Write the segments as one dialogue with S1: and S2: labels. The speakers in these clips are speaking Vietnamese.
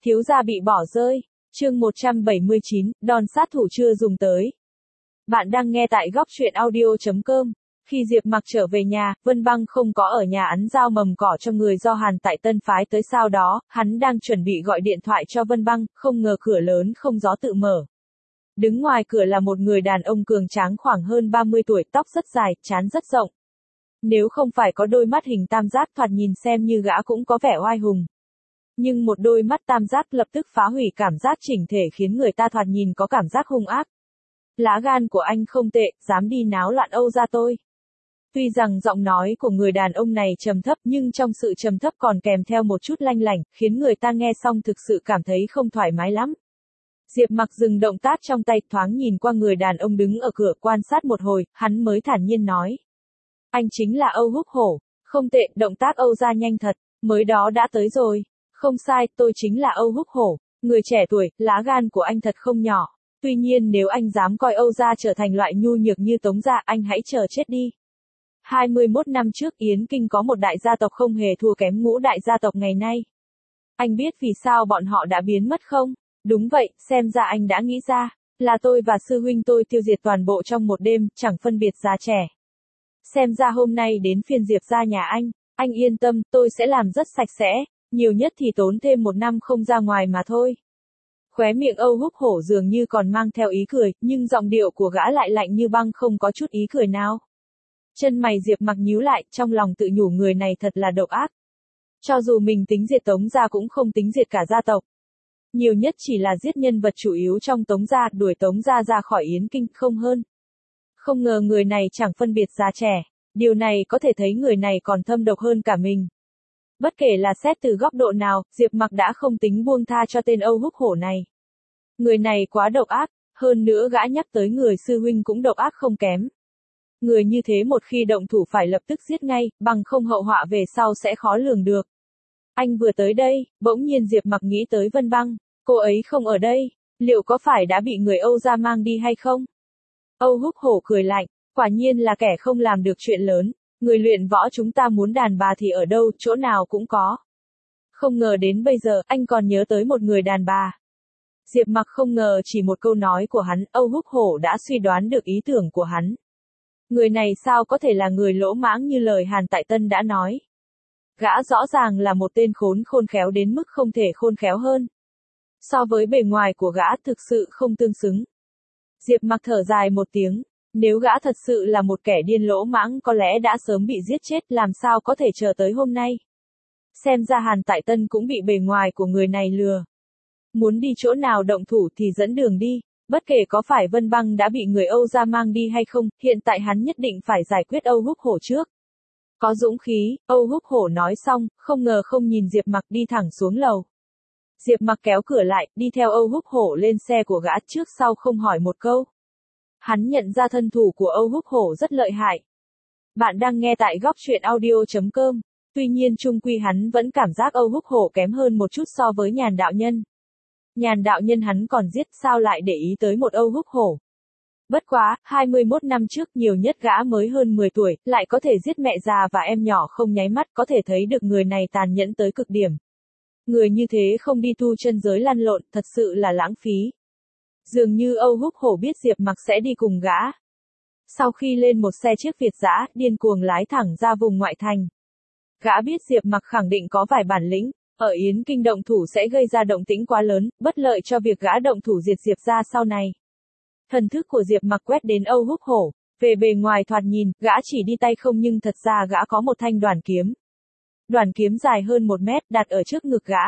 S1: Thiếu gia bị bỏ rơi. Chương 179, đòn sát thủ chưa dùng tới. Bạn đang nghe tại góc truyện audio.com. Khi Diệp Mặc trở về nhà, Vân Băng không có ở nhà ấn giao mầm cỏ cho người do Hàn Tại Tân phái tới, sau đó, hắn đang chuẩn bị gọi điện thoại cho Vân Băng, không ngờ cửa lớn không gió tự mở. Đứng ngoài cửa là một người đàn ông cường tráng khoảng hơn 30 tuổi, tóc rất dài, trán rất rộng. Nếu không phải có đôi mắt hình tam giác thoạt nhìn xem như gã cũng có vẻ oai hùng. Nhưng một đôi mắt tam giác lập tức phá hủy cảm giác chỉnh thể, khiến người ta thoạt nhìn có cảm giác hung ác. Lá gan của anh không tệ, dám đi náo loạn Âu gia tôi. Tuy rằng giọng nói của người đàn ông này trầm thấp, nhưng trong sự trầm thấp còn kèm theo một chút lanh lảnh, khiến người ta nghe xong thực sự cảm thấy không thoải mái lắm. Diệp Mặc dừng động tác trong tay, thoáng nhìn qua người đàn ông đứng ở cửa, quan sát một hồi, hắn mới thản nhiên nói. Anh chính là Âu Húc Hổ. Không tệ, động tác Âu gia nhanh thật, mới đó đã tới rồi. Không sai, tôi chính là Âu Húc Hổ. Người trẻ tuổi, lá gan của anh thật không nhỏ. Tuy nhiên nếu anh dám coi Âu gia trở thành loại nhu nhược như Tống gia, anh hãy chờ chết đi. 21 năm trước Yến Kinh có một đại gia tộc không hề thua kém ngũ đại gia tộc ngày nay. Anh biết vì sao bọn họ đã biến mất không? Đúng vậy, xem ra anh đã nghĩ ra. Là tôi và sư huynh tôi tiêu diệt toàn bộ trong một đêm, chẳng phân biệt già trẻ. Xem ra hôm nay đến phiên Diệp gia nhà anh yên tâm, tôi sẽ làm rất sạch sẽ, nhiều nhất thì tốn thêm 1 năm không ra ngoài mà thôi. Khóe miệng Âu Húc Hổ dường như còn mang theo ý cười, nhưng giọng điệu của gã lại lạnh như băng, không có chút ý cười nào. Chân mày Diệp Mặc nhíu lại, trong lòng tự nhủ người này thật là độc ác. Cho dù mình tính diệt Tống gia cũng không tính diệt cả gia tộc. Nhiều nhất chỉ là giết nhân vật chủ yếu trong Tống gia, đuổi Tống gia ra khỏi Yến Kinh, không hơn. Không ngờ người này chẳng phân biệt già trẻ, điều này có thể thấy người này còn thâm độc hơn cả mình. Bất kể là xét từ góc độ nào, Diệp Mặc đã không tính buông tha cho tên Âu Húc Hổ này. Người này quá độc ác, hơn nữa gã nhắc tới người sư huynh cũng độc ác không kém. Người như thế một khi động thủ phải lập tức giết ngay, bằng không hậu họa về sau sẽ khó lường được. Anh vừa tới đây, bỗng nhiên Diệp Mặc nghĩ tới Vân Băng, cô ấy không ở đây, liệu có phải đã bị người Âu gia mang đi hay không? Âu Húc Hổ cười lạnh, quả nhiên là kẻ không làm được chuyện lớn, người luyện võ chúng ta muốn đàn bà thì ở đâu, chỗ nào cũng có. Không ngờ đến bây giờ, anh còn nhớ tới một người đàn bà. Diệp Mặc không ngờ chỉ một câu nói của hắn, Âu Húc Hổ đã suy đoán được ý tưởng của hắn. Người này sao có thể là người lỗ mãng như lời Hàn Tại Tân đã nói. Gã rõ ràng là một tên khôn khéo đến mức không thể khôn khéo hơn. So với bề ngoài của gã thực sự không tương xứng. Diệp Mặc thở dài một tiếng, nếu gã thật sự là một kẻ điên lỗ mãng có lẽ đã sớm bị giết chết, làm sao có thể chờ tới hôm nay. Xem ra Hàn Tại Tân cũng bị bề ngoài của người này lừa. Muốn đi chỗ nào động thủ thì dẫn đường đi, bất kể có phải Vân Băng đã bị người Âu gia mang đi hay không, hiện tại hắn nhất định phải giải quyết Âu Húc Hổ trước. Có dũng khí, Âu Húc Hổ nói xong, không ngờ không nhìn Diệp Mặc đi thẳng xuống lầu. Diệp Mặc kéo cửa lại, đi theo Âu Húc Hổ lên xe của gã, trước sau không hỏi một câu. Hắn nhận ra thân thủ của Âu Húc Hổ rất lợi hại. Bạn đang nghe tại góc truyện audio.com. Tuy nhiên chung quy hắn vẫn cảm giác Âu Húc Hổ kém hơn một chút so với Nhàn đạo nhân. Nhàn đạo nhân hắn còn giết, sao lại để ý tới một Âu Húc Hổ. Bất quá, 21 năm trước nhiều nhất gã mới hơn 10 tuổi, lại có thể giết mẹ già và em nhỏ không nháy mắt, có thể thấy được người này tàn nhẫn tới cực điểm. Người như thế không đi tu chân giới lăn lộn, thật sự là lãng phí. Dường như Âu Húc Hổ biết Diệp Mặc sẽ đi cùng gã. Sau khi lên một xe chiếc Việt dã, điên cuồng lái thẳng ra vùng ngoại thành. Gã biết Diệp Mặc khẳng định có vài bản lĩnh, ở Yến Kinh động thủ sẽ gây ra động tĩnh quá lớn, bất lợi cho việc gã động thủ diệt Diệp gia sau này. Thần thức của Diệp Mặc quét đến Âu Húc Hổ, về bề ngoài thoạt nhìn, gã chỉ đi tay không nhưng thật ra gã có một thanh đoản kiếm. Đoản kiếm dài hơn 1 mét, đặt ở trước ngực gã.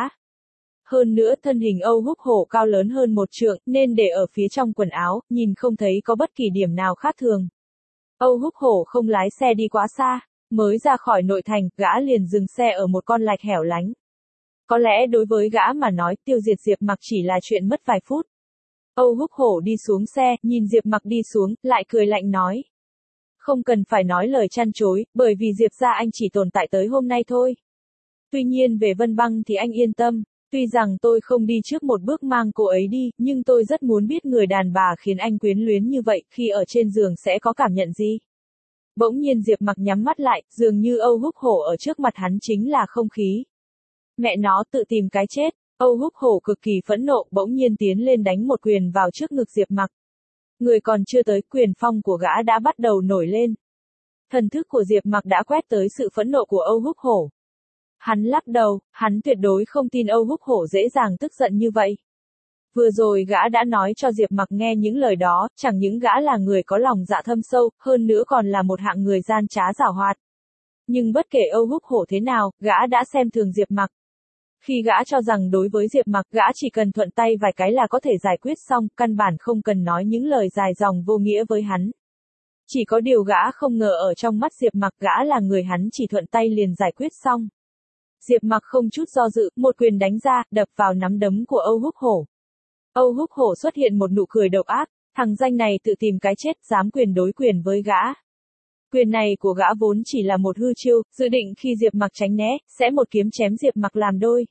S1: Hơn nữa thân hình Âu Húc Hổ cao lớn hơn 1 trượng, nên để ở phía trong quần áo, nhìn không thấy có bất kỳ điểm nào khác thường. Âu Húc Hổ không lái xe đi quá xa, mới ra khỏi nội thành, gã liền dừng xe ở một con lạch hẻo lánh. Có lẽ đối với gã mà nói, tiêu diệt Diệp Mặc chỉ là chuyện mất vài phút. Âu Húc Hổ đi xuống xe, nhìn Diệp Mặc đi xuống, lại cười lạnh nói. Không cần phải nói lời chăn chối, bởi vì Diệp gia anh chỉ tồn tại tới hôm nay thôi. Tuy nhiên về Vân Băng thì anh yên tâm, tuy rằng tôi không đi trước một bước mang cô ấy đi, nhưng tôi rất muốn biết người đàn bà khiến anh quyến luyến như vậy, khi ở trên giường sẽ có cảm nhận gì. Bỗng nhiên Diệp Mặc nhắm mắt lại, dường như Âu Húc Hổ ở trước mặt hắn chính là không khí. Mẹ nó tự tìm cái chết, Âu Húc Hổ cực kỳ phẫn nộ, bỗng nhiên tiến lên đánh một quyền vào trước ngực Diệp Mặc. Người còn chưa tới, quyền phong của gã đã bắt đầu nổi lên. Thần thức của Diệp Mặc đã quét tới sự phẫn nộ của Âu Húc Hổ. Hắn lắc đầu, hắn tuyệt đối không tin Âu Húc Hổ dễ dàng tức giận như vậy. Vừa rồi gã đã nói cho Diệp Mặc nghe những lời đó, chẳng những gã là người có lòng dạ thâm sâu, hơn nữa còn là một hạng người gian trá giảo hoạt. Nhưng bất kể Âu Húc Hổ thế nào, gã đã xem thường Diệp Mặc. Khi gã cho rằng đối với Diệp Mặc, gã chỉ cần thuận tay vài cái là có thể giải quyết xong, căn bản không cần nói những lời dài dòng vô nghĩa với hắn. Chỉ có điều gã không ngờ ở trong mắt Diệp Mặc, gã là người hắn chỉ thuận tay liền giải quyết xong. Diệp Mặc không chút do dự, một quyền đánh ra, đập vào nắm đấm của Âu Húc Hổ. Âu Húc Hổ xuất hiện một nụ cười độc ác, thằng danh này tự tìm cái chết, dám quyền đối quyền với gã. Quyền này của gã vốn chỉ là một hư chiêu, dự định khi Diệp Mặc tránh né, sẽ một kiếm chém Diệp Mặc làm đôi.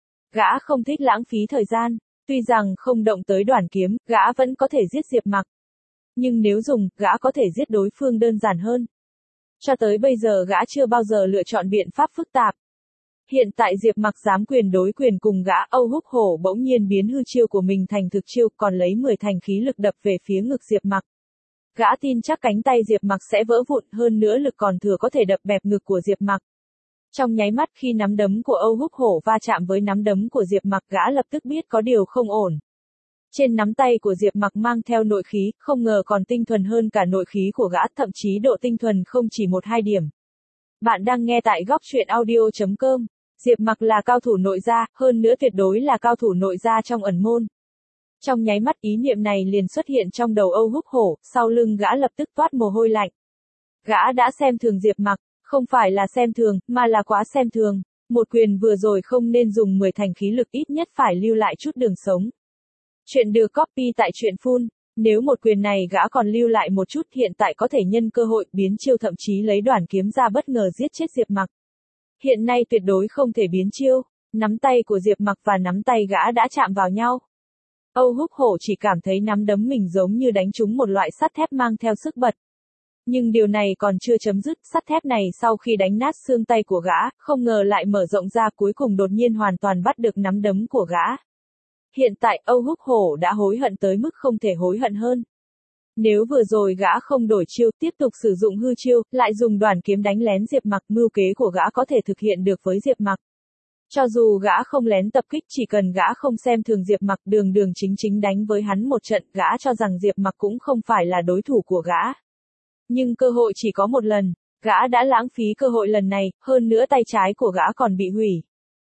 S1: Gã không thích lãng phí thời gian, tuy rằng không động tới đoản kiếm, gã vẫn có thể giết Diệp Mặc. Nhưng nếu dùng, gã có thể giết đối phương đơn giản hơn. Cho tới bây giờ gã chưa bao giờ lựa chọn biện pháp phức tạp. Hiện tại Diệp Mặc dám quyền đối quyền cùng gã, Âu Húc Hổ bỗng nhiên biến hư chiêu của mình thành thực chiêu, còn lấy 10 thành khí lực đập về phía ngực Diệp Mặc. Gã tin chắc cánh tay Diệp Mặc sẽ vỡ vụn, hơn nữa lực còn thừa có thể đập bẹp ngực của Diệp Mặc. Trong nháy mắt khi nắm đấm của Âu Húc Hổ va chạm với nắm đấm của Diệp Mặc, gã lập tức biết có điều không ổn. Trên nắm tay của Diệp Mặc mang theo nội khí, không ngờ còn tinh thuần hơn cả nội khí của gã, thậm chí độ tinh thuần không chỉ 1-2 điểm. Bạn đang nghe tại góc truyện audio.com. Diệp Mặc là cao thủ nội gia, hơn nữa tuyệt đối là cao thủ nội gia trong ẩn môn. Trong nháy mắt ý niệm này liền xuất hiện trong đầu Âu Húc Hổ, sau lưng gã lập tức toát mồ hôi lạnh. Gã đã xem thường Diệp Mặc, không phải là xem thường, mà là quá xem thường. Một quyền vừa rồi không nên dùng 10 thành khí lực, ít nhất phải lưu lại chút đường sống. Chuyện được copy tại truyện full. Nếu một quyền này gã còn lưu lại một chút, hiện tại có thể nhân cơ hội biến chiêu, thậm chí lấy đoản kiếm ra bất ngờ giết chết Diệp Mặc. Hiện nay tuyệt đối không thể biến chiêu. Nắm tay của Diệp Mặc và nắm tay gã đã chạm vào nhau. Âu Húc Hổ chỉ cảm thấy nắm đấm mình giống như đánh trúng một loại sắt thép mang theo sức bật. Nhưng điều này còn chưa chấm dứt, sắt thép này sau khi đánh nát xương tay của gã, không ngờ lại mở rộng ra, cuối cùng đột nhiên hoàn toàn bắt được nắm đấm của gã. Hiện tại Âu Húc Hổ đã hối hận tới mức không thể hối hận hơn. Nếu vừa rồi gã không đổi chiêu, tiếp tục sử dụng hư chiêu, lại dùng đoản kiếm đánh lén Diệp Mặc, mưu kế của gã có thể thực hiện được với Diệp Mặc. Cho dù gã không lén tập kích, chỉ cần gã không xem thường Diệp Mặc, đường đường chính chính đánh với hắn một trận, gã cho rằng Diệp Mặc cũng không phải là đối thủ của gã. Nhưng cơ hội chỉ có một lần, gã đã lãng phí cơ hội lần này, hơn nữa tay trái của gã còn bị hủy.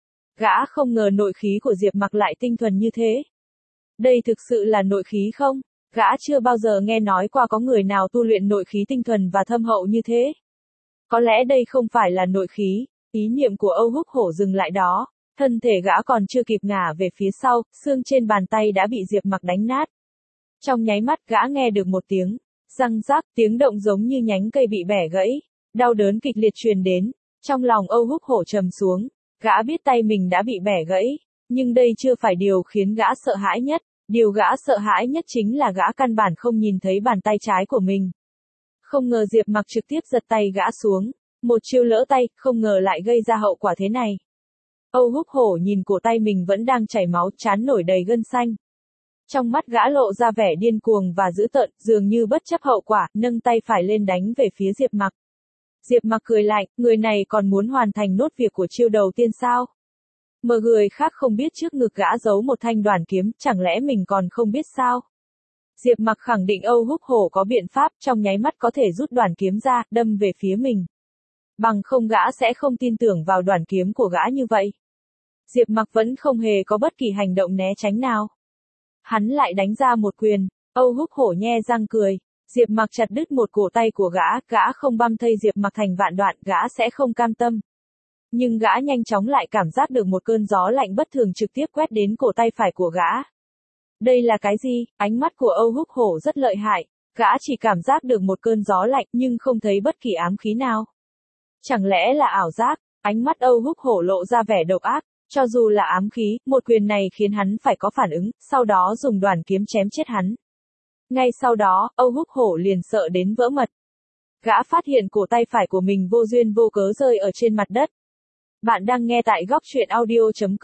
S1: Gã không ngờ nội khí của Diệp Mặc lại tinh thuần như thế. Đây thực sự là nội khí không? Gã chưa bao giờ nghe nói qua có người nào tu luyện nội khí tinh thuần và thâm hậu như thế. Có lẽ đây không phải là nội khí. Ý niệm của Âu Húc Hổ dừng lại đó, thân thể gã còn chưa kịp ngả về phía sau, xương trên bàn tay đã bị Diệp Mặc đánh nát. Trong nháy mắt gã nghe được một tiếng răng rắc, tiếng động giống như nhánh cây bị bẻ gãy, đau đớn kịch liệt truyền đến. Trong lòng Âu Húc Hổ trầm xuống, gã biết tay mình đã bị bẻ gãy, nhưng đây chưa phải điều khiến gã sợ hãi nhất, điều gã sợ hãi nhất chính là gã căn bản không nhìn thấy bàn tay trái của mình. Không ngờ Diệp Mặc trực tiếp giật tay gã xuống. Một chiêu lỡ tay, không ngờ lại gây ra hậu quả thế này. Âu Húc Hổ nhìn cổ tay mình vẫn đang chảy máu, trán nổi đầy gân xanh. Trong mắt gã lộ ra vẻ điên cuồng và dữ tợn, dường như bất chấp hậu quả, nâng tay phải lên đánh về phía Diệp Mặc. Diệp Mặc cười lạnh, người này còn muốn hoàn thành nốt việc của chiêu đầu tiên sao? Mà người khác không biết trước ngực gã giấu một thanh đoản kiếm, chẳng lẽ mình còn không biết sao? Diệp Mặc khẳng định Âu Húc Hổ có biện pháp, trong nháy mắt có thể rút đoản kiếm ra, đâm về phía mình. Bằng không gã sẽ không tin tưởng vào đoản kiếm của gã như vậy. Diệp Mặc vẫn không hề có bất kỳ hành động né tránh nào. Hắn lại đánh ra một quyền, Âu Húc Hổ nhe răng cười. Diệp Mặc chặt đứt một cổ tay của gã không băm thây Diệp Mặc thành vạn đoạn, gã sẽ không cam tâm. Nhưng gã nhanh chóng lại cảm giác được một cơn gió lạnh bất thường trực tiếp quét đến cổ tay phải của gã. Đây là cái gì? Ánh mắt của Âu Húc Hổ rất lợi hại, gã chỉ cảm giác được một cơn gió lạnh nhưng không thấy bất kỳ ám khí nào. Chẳng lẽ là ảo giác? Ánh mắt Âu Húc Hổ lộ ra vẻ độc ác, cho dù là ám khí, một quyền này khiến hắn phải có phản ứng, sau đó dùng đoản kiếm chém chết hắn. Ngay sau đó, Âu Húc Hổ liền sợ đến vỡ mật. Gã phát hiện cổ tay phải của mình vô duyên vô cớ rơi ở trên mặt đất. Bạn đang nghe tại góc truyện audio.com.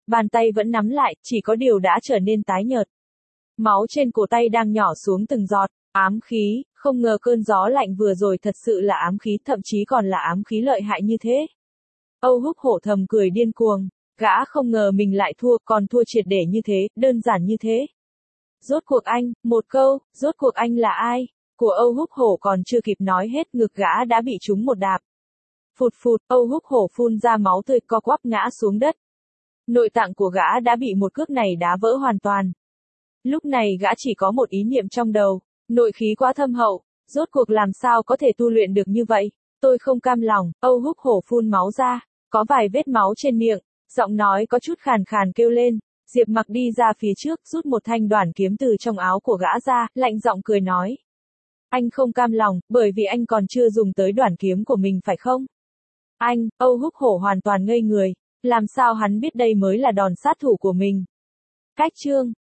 S1: Bàn tay vẫn nắm lại, chỉ có điều đã trở nên tái nhợt. Máu trên cổ tay đang nhỏ xuống từng giọt. Ám khí, không ngờ cơn gió lạnh vừa rồi thật sự là ám khí, thậm chí còn là ám khí lợi hại như thế. Âu Húc Hổ thầm cười điên cuồng, gã không ngờ mình lại thua, còn thua triệt để như thế, đơn giản như thế. Rốt cuộc anh, một câu, rốt cuộc anh là ai? Của Âu Húc Hổ còn chưa kịp nói hết, ngực gã đã bị trúng một đạp. Phụt phụt, Âu Húc Hổ phun ra máu tươi, co quắp ngã xuống đất. Nội tạng của gã đã bị một cước này đá vỡ hoàn toàn. Lúc này gã chỉ có một ý niệm trong đầu, nội khí quá thâm hậu, rốt cuộc làm sao có thể tu luyện được như vậy? Tôi không cam lòng. Âu Húc Hổ phun máu ra, có vài vết máu trên miệng, giọng nói có chút khàn khàn kêu lên. Diệp Mặc đi ra phía trước, rút một thanh đoản kiếm từ trong áo của gã ra, lạnh giọng cười nói. Anh không cam lòng, bởi vì anh còn chưa dùng tới đoản kiếm của mình phải không? Anh, Âu Húc Hổ hoàn toàn ngây người, làm sao hắn biết đây mới là đòn sát thủ của mình? Cách chương